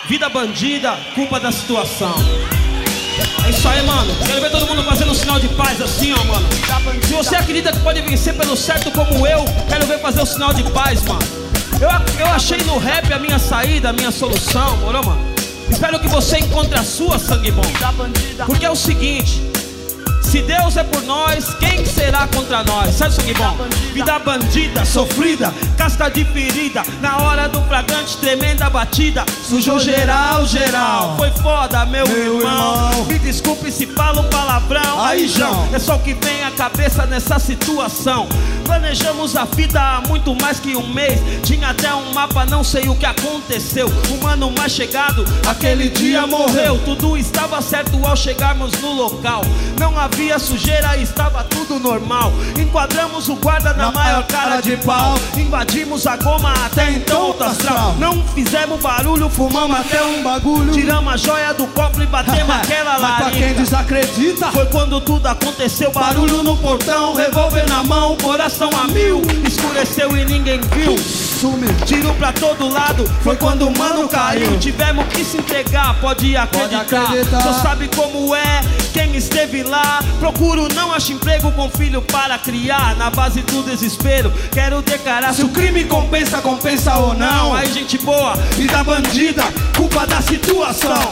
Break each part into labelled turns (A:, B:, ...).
A: Vida bandida, culpa da situação. É isso aí, mano. Quero ver todo mundo fazendo um sinal de paz assim, ó, mano. Se você acredita que pode vencer pelo certo como eu, quero ver fazer o sinal de paz, mano. Eu achei no rap a minha saída, a minha solução, moro, mano? Espero que você encontre a sua, sangue bom. Porque é o seguinte: se Deus é por nós, quem será contra nós? Certo, sangue bom? Vida bandida, sofrida, casca de ferida. Na hora do flagrante, tremenda batida. Sujou geral, geral. Foi foda, meu irmão. Me desculpe se falo um palavrão. Aí, João, é só o que vem à cabeça nessa situação. Planejamos a vida há muito mais que um mês. Tinha até um mapa, não sei o que aconteceu. O mano mais chegado, aquele dia morreu. Tudo estava certo ao chegarmos no local. Não havia sujeira, estava tudo normal. Enquadramos o guarda na maior cara de pau. Invadimos a goma até então alto astral. Não fizemos barulho, fumamos até um bagulho. Tiramos a joia do cofre e batemos aquela larica.
B: Mas pra quem desacredita,
A: foi quando tudo aconteceu. Barulho no portão, revólver na mão, coração a mil. Escureceu e ninguém viu.
B: Sumiu.
A: Tiro pra todo lado, foi quando o mano caiu. Tivemos que se entregar, pode acreditar. Só sabe como é quem esteve lá. Procuro, não acho emprego com filho para criar. Na base do desespero, quero declarar se o crime compensa, compensa ou não. Aí, gente boa, vida bandida, culpa da situação.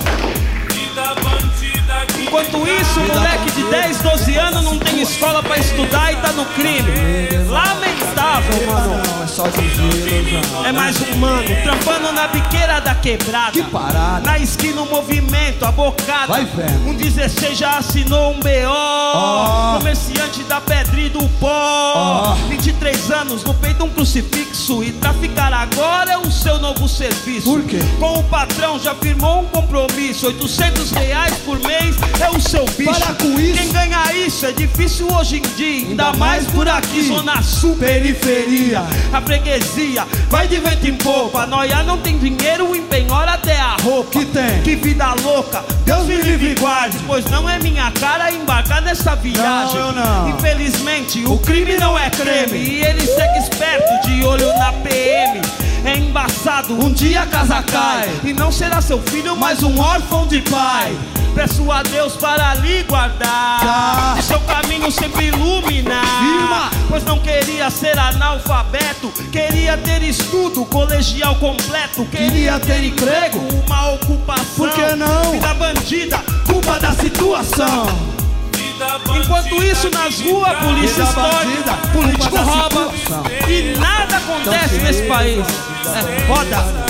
A: Enquanto isso, moleque de 10, 12 anos não tem escola pra estudar e tá no crime. Lamentável, mano.
B: é só giro,
A: é mais um mano, trampando na biqueira da quebrada.
B: Que parada.
A: Na esquina o movimento, a bocada.
B: Vai vendo.
A: Um 16 já assinou um BO. Comerciante da pedra e do pó. 23 anos no peito um crucifixo. E traficar agora é o seu novo serviço.
B: Por quê?
A: Com o patrão já firmou um compromisso. R$800 por mês é o seu bicho.
B: Para com isso.
A: Quem ganha isso é difícil hoje em dia. Ainda mais por aqui, zona sul, periferia. A freguesia vai de vento em popa. A noia não tem dinheiro, empenhora até a roupa.
B: Que tem?
A: Que vida louca, Deus me livre e guarde. Pois não é minha cara embarcar nessa viagem.
B: Não, não.
A: Infelizmente o crime não é creme. E ele segue esperto, de olho na PM. É embaçado, um dia a casa cai. E não será seu filho, mas um órfão de pai. Peço a Deus para lhe guardar, seu caminho sempre iluminar. Pois não queria ser analfabeto, queria ter estudo colegial completo. Queria ter emprego, uma ocupação.
B: Por que não?
A: Vida bandida, culpa da situação. Enquanto isso nas ruas, a polícia extorce, político rouba e nada acontece nesse país. É foda.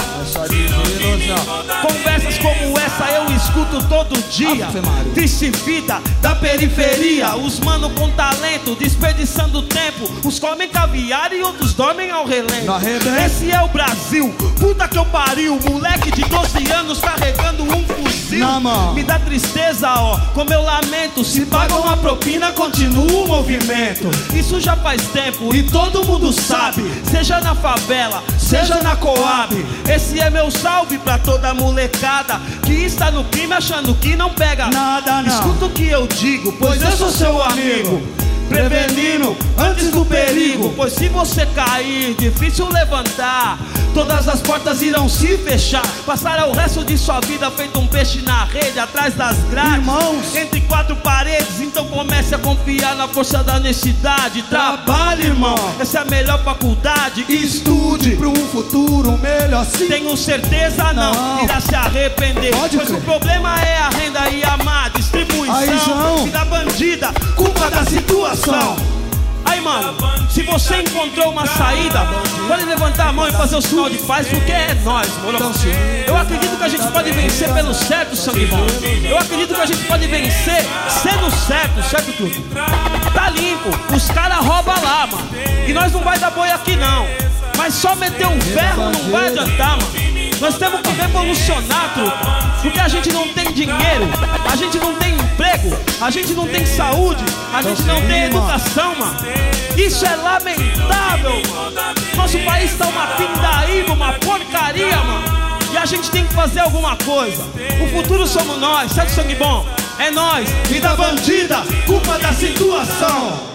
A: Conversas como essa eu escuto todo dia. Triste vida da periferia. Os mano com talento desperdiçando tempo. Uns comem caviar e outros dormem ao relento. Esse é o Brasil, puta que eu pariu. Moleque de 12 anos carregando um fuzil. Me dá tristeza, ó, como eu lamento. Se pagam uma propina, continua o movimento. Isso já faz tempo e todo mundo sabe. Seja na favela, seja na Coab. Esse é meu salve pra toda molecada que está no crime achando que não pega
B: nada, não.
A: Escuta o que eu digo, pois eu sou seu amigo. Prevenindo antes do perigo. Pois se você cair, difícil levantar. Todas as portas irão se fechar. Passará o resto de sua vida feito um peixe na rede, atrás das grades,
B: irmãos,
A: entre quatro paredes. Então comece a confiar na força da honestidade. Trabalhe, irmão, essa é a melhor faculdade. Estude
B: para um futuro melhor, sim.
A: Tenho certeza não irá se arrepender. Pois o problema é a renda e a má distribuição.
B: Aí, João.
A: Vida bandida, culpa da situação. Aí, mano, se você encontrou uma saída, pode levantar a mão e fazer o sinal de paz, porque é nós, mano. Eu acredito que a gente pode vencer pelo certo, sangue bom. Eu acredito que a gente pode vencer sendo certo, certo tudo. Tá limpo, os caras roubam lá, mano. E nós não vai dar boi aqui não. Mas só meter um ferro não vai adiantar, mano. Nós temos que revolucionar, truta. Porque a gente não tem dinheiro, a gente não tem emprego, a gente não tem saúde, a gente não tem educação, mano. Isso é lamentável, mano. Nosso país tá uma pindaíba, uma porcaria, mano. E a gente tem que fazer alguma coisa. O futuro somos nós, certo, sangue bom? É nós, vida bandida, culpa da situação.